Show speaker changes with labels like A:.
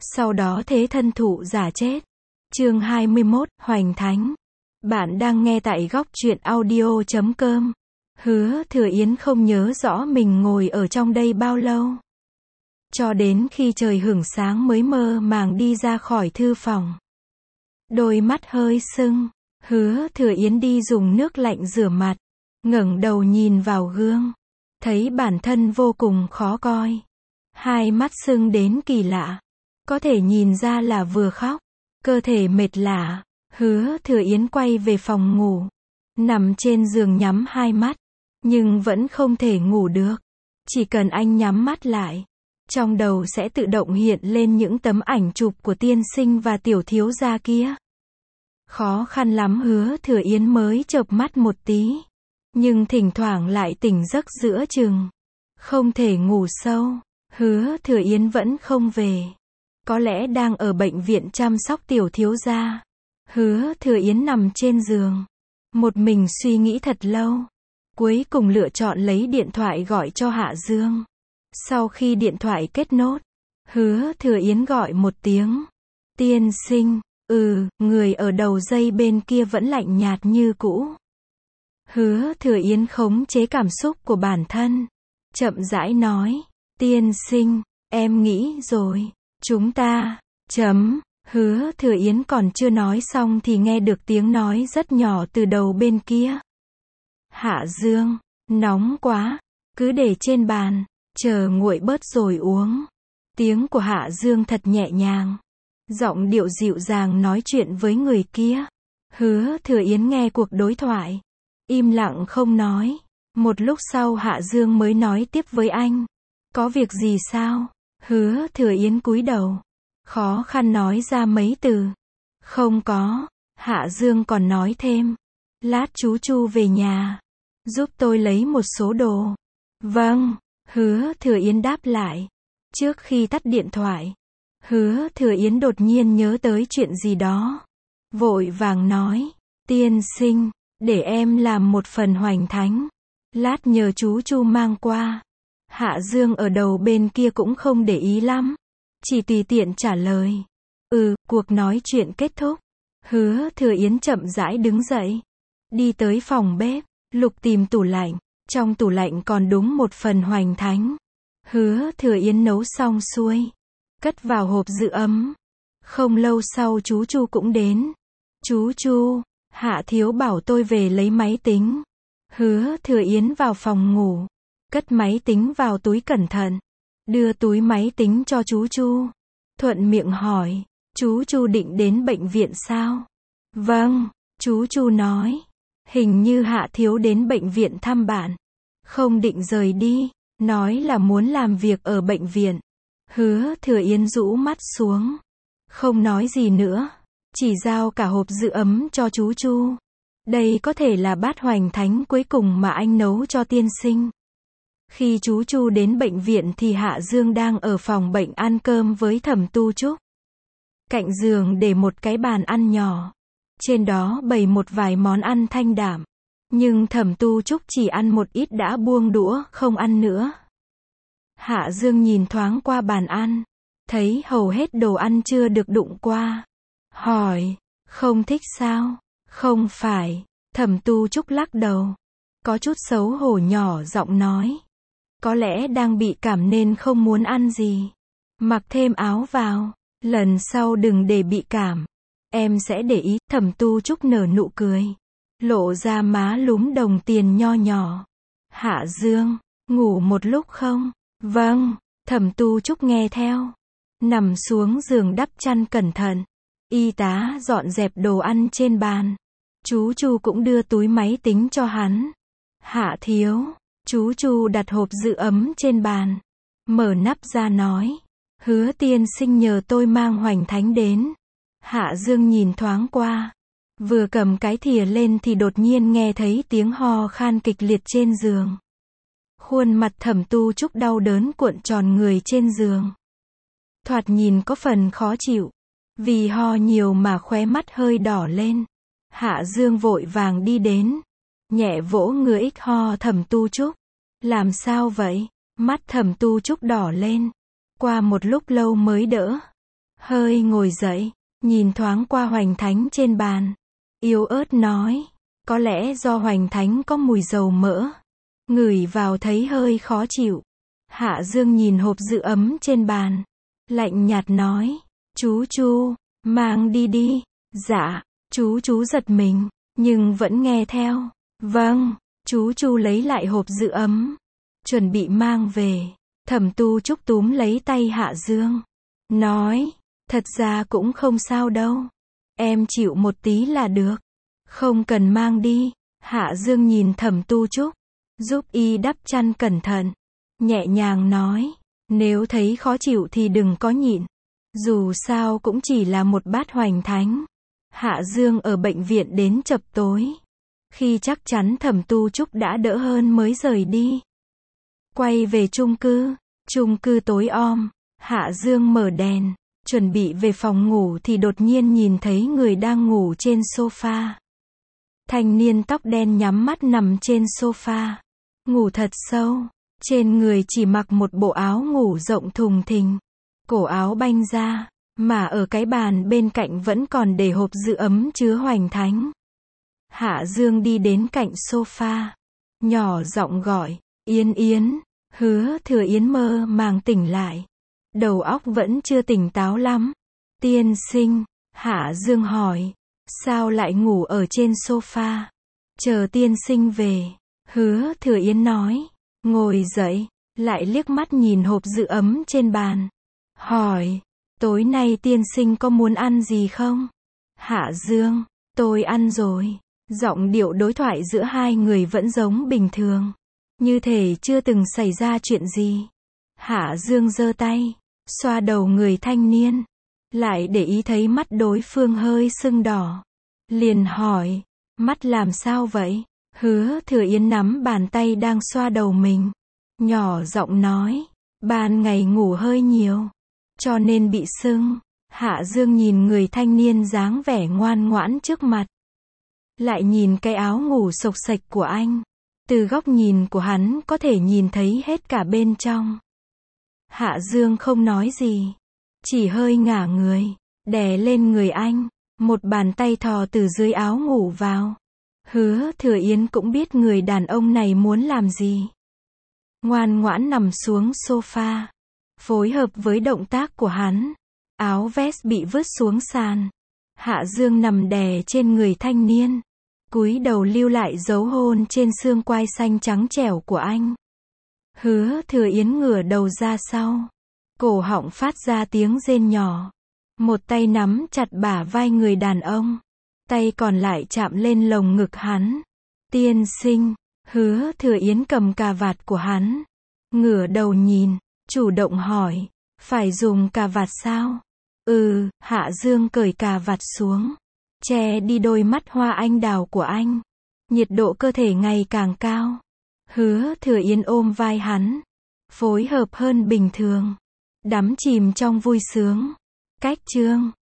A: sau đó thế thân thụ giả chết. Chương 21, Hoành Thánh. Bạn đang nghe tại góc truyện audio.com. Hứa Thừa Yến không nhớ rõ mình ngồi ở trong đây bao lâu. Cho đến khi trời hửng sáng mới mơ màng đi ra khỏi thư phòng. Đôi mắt hơi sưng, Hứa Thừa Yến đi dùng nước lạnh rửa mặt, ngẩng đầu nhìn vào gương, thấy bản thân vô cùng khó coi. Hai mắt sưng đến kỳ lạ, có thể nhìn ra là vừa khóc, cơ thể mệt lả. Hứa Thừa Yến quay về phòng ngủ, nằm trên giường nhắm hai mắt, nhưng vẫn không thể ngủ được. Chỉ cần anh nhắm mắt lại, trong đầu sẽ tự động hiện lên những tấm ảnh chụp của tiên sinh và tiểu thiếu gia kia. Khó khăn lắm Hứa Thừa Yến mới chợp mắt một tí, nhưng thỉnh thoảng lại tỉnh giấc giữa chừng, không thể ngủ sâu. Hứa Thừa Yến vẫn không về, có lẽ đang ở bệnh viện chăm sóc tiểu thiếu gia. Hứa Thừa Yến nằm trên giường, một mình suy nghĩ thật lâu, cuối cùng lựa chọn lấy điện thoại gọi cho Hạ Dương. Sau khi điện thoại kết nối, Hứa Thừa Yến gọi một tiếng. Tiên sinh. Người ở đầu dây bên kia vẫn lạnh nhạt như cũ. Hứa Thừa Yến khống chế cảm xúc của bản thân, chậm rãi nói, tiên sinh, em nghĩ rồi, chúng ta, Hứa Thừa Yến còn chưa nói xong thì nghe được tiếng nói rất nhỏ từ đầu bên kia. Hạ Dương, nóng quá, cứ để trên bàn, chờ nguội bớt rồi uống. Tiếng của Hạ Dương thật nhẹ nhàng, giọng điệu dịu dàng nói chuyện với người kia. Hứa Thừa Yến nghe cuộc đối thoại, im lặng không nói. Một lúc sau Hạ Dương mới nói tiếp với anh. Có việc gì sao? Hứa Thừa Yến cúi đầu, khó khăn nói ra mấy từ. Không có. Hạ Dương còn nói thêm. Lát chú Chu về nhà, giúp tôi lấy một số đồ. Vâng. Hứa Thừa Yến đáp lại. Trước khi tắt điện thoại, Hứa Thừa Yến đột nhiên nhớ tới chuyện gì đó, vội vàng nói, tiên sinh, để em làm một phần hoành thánh, lát nhờ chú Chu mang qua. Hạ Dương ở đầu bên kia cũng không để ý lắm, chỉ tùy tiện trả lời. Cuộc nói chuyện kết thúc. Hứa Thừa Yến chậm rãi đứng dậy, đi tới phòng bếp, lục tìm tủ lạnh, trong tủ lạnh còn đúng một phần hoành thánh. Hứa Thừa Yến nấu xong xuôi, cất vào hộp giữ ấm. Không lâu sau chú Chu cũng đến. Chú Chu, Hạ Thiếu bảo tôi về lấy máy tính. Hứa Thừa Yến vào phòng ngủ, cất máy tính vào túi cẩn thận, đưa túi máy tính cho chú Chu, thuận miệng hỏi, chú Chu định đến bệnh viện sao? Vâng, chú Chu nói, hình như Hạ Thiếu đến bệnh viện thăm bạn, không định rời đi, nói là muốn làm việc ở bệnh viện. Hứa Thừa Yến rũ mắt xuống, không nói gì nữa, chỉ giao cả hộp giữ ấm cho chú Chu. Đây có thể là bát hoành thánh cuối cùng mà anh nấu cho tiên sinh. Khi chú Chu đến bệnh viện thì Hạ Dương đang ở phòng bệnh ăn cơm với Thẩm Tu Trúc. Cạnh giường để một cái bàn ăn nhỏ, trên đó bày một vài món ăn thanh đạm, nhưng Thẩm Tu Trúc chỉ ăn một ít đã buông đũa, không ăn nữa. Hạ Dương nhìn thoáng qua bàn ăn, thấy hầu hết đồ ăn chưa được đụng qua. Hỏi, không thích sao? Không phải. Thẩm Tu Trúc lắc đầu, có chút xấu hổ nhỏ giọng nói. Có lẽ đang bị cảm nên không muốn ăn gì. Mặc thêm áo vào, lần sau đừng để bị cảm. Em sẽ để ý. Thẩm Tu Trúc nở nụ cười, lộ ra má lúm đồng tiền nho nhỏ. Hạ Dương, ngủ một lúc không? Vâng. Thẩm Tu Trúc nghe theo, nằm xuống giường đắp chăn cẩn thận. Y tá dọn dẹp đồ ăn trên bàn. Chú Chu cũng đưa túi máy tính cho hắn. Hạ Thiếu. Chú Chu đặt hộp giữ ấm trên bàn, mở nắp ra nói, Hứa tiên sinh nhờ tôi mang hoành thánh đến. Hạ Dương nhìn thoáng qua, vừa cầm cái thìa lên thì đột nhiên nghe thấy tiếng ho khan kịch liệt trên giường. Khuôn mặt Thẩm Tu Trúc đau đớn cuộn tròn người trên giường, thoạt nhìn có phần khó chịu, vì ho nhiều mà khóe mắt hơi đỏ lên. Hạ Dương vội vàng đi đến, nhẹ vỗ ngừa ích ho Thẩm Tu Trúc. Làm sao vậy? Mắt Thẩm Tu Trúc đỏ lên, qua một lúc lâu mới đỡ. hơi ngồi dậy, nhìn thoáng qua hoành thánh trên bàn. Yếu ớt nói, có lẽ do hoành thánh có mùi dầu mỡ. Ngửi vào thấy hơi khó chịu. Hạ Dương nhìn hộp giữ ấm trên bàn. Lạnh nhạt nói, chú Chu, mang đi đi. Dạ, chú giật mình, nhưng vẫn nghe theo. Vâng, chú Chu lấy lại hộp giữ ấm. Chuẩn bị mang về. Thẩm Tu Trúc túm lấy tay Hạ Dương. Nói, thật ra cũng không sao đâu. Em chịu một tí là được. Không cần mang đi. Hạ Dương nhìn Thẩm Tu Trúc. Giúp y đắp chăn cẩn thận. Nhẹ nhàng nói, nếu thấy khó chịu thì đừng có nhịn. Dù sao cũng chỉ là một bát hoành thánh. Hạ Dương ở bệnh viện đến chập tối. Khi chắc chắn Thẩm Tu Trúc đã đỡ hơn mới rời đi. Quay về chung cư tối om. Hạ Dương mở đèn, chuẩn bị về phòng ngủ thì đột nhiên nhìn thấy người đang ngủ trên sofa. Thanh niên tóc đen nhắm mắt nằm trên sofa. Ngủ thật sâu. Trên người chỉ mặc một bộ áo ngủ rộng thùng thình. Cổ áo banh ra. Mà ở cái bàn bên cạnh vẫn còn để hộp giữ ấm chứa hoành thánh. Hạ Dương đi đến cạnh sofa. Nhỏ giọng gọi, Yến Yến. Hứa Thừa Yến mơ màng tỉnh lại. Đầu óc vẫn chưa tỉnh táo lắm. Tiên sinh. Hạ Dương hỏi. Sao lại ngủ ở trên sofa? Chờ tiên sinh về. Hứa Thừa Yến nói. Ngồi dậy. Lại liếc mắt nhìn hộp giữ ấm trên bàn. Hỏi. Tối nay tiên sinh có muốn ăn gì không? Hạ Dương. Tôi ăn rồi. Giọng điệu đối thoại giữa hai người vẫn giống bình thường. Như thể chưa từng xảy ra chuyện gì. Hạ Dương giơ tay. Xoa đầu người thanh niên. Lại để ý thấy mắt đối phương hơi sưng đỏ. Liền hỏi. Mắt làm sao vậy? Hứa Thừa Yến nắm bàn tay đang xoa đầu mình. Nhỏ giọng nói. Ban ngày ngủ hơi nhiều. Cho nên bị sưng. Hạ Dương nhìn người thanh niên dáng vẻ ngoan ngoãn trước mặt. Lại nhìn cái áo ngủ xộc xệch của anh. Từ góc nhìn của hắn có thể nhìn thấy hết cả bên trong. Hạ Dương không nói gì. Chỉ hơi ngả người. Đè lên người anh. Một bàn tay thò từ dưới áo ngủ vào. Hứa Thừa Yến cũng biết người đàn ông này muốn làm gì. Ngoan ngoãn nằm xuống sofa. Phối hợp với động tác của hắn. Áo vest bị vứt xuống sàn. Hạ Dương nằm đè trên người thanh niên. Cúi đầu lưu lại dấu hôn trên xương quai xanh trắng trẻo của anh. Hứa Thừa Yến ngửa đầu ra sau. Cổ họng phát ra tiếng rên nhỏ. Một tay nắm chặt bả vai người đàn ông. Tay còn lại chạm lên lồng ngực hắn. Tiên sinh. Hứa Thừa Yến cầm cà vạt của hắn. Ngửa đầu nhìn. Chủ động hỏi. Phải dùng cà vạt sao? Hạ Dương cởi cà vạt xuống. Che đi đôi mắt hoa anh đào của anh. Nhiệt độ cơ thể ngày càng cao. Hứa Thừa Yến ôm vai hắn. Phối hợp hơn bình thường. Đắm chìm trong vui sướng. Cách chương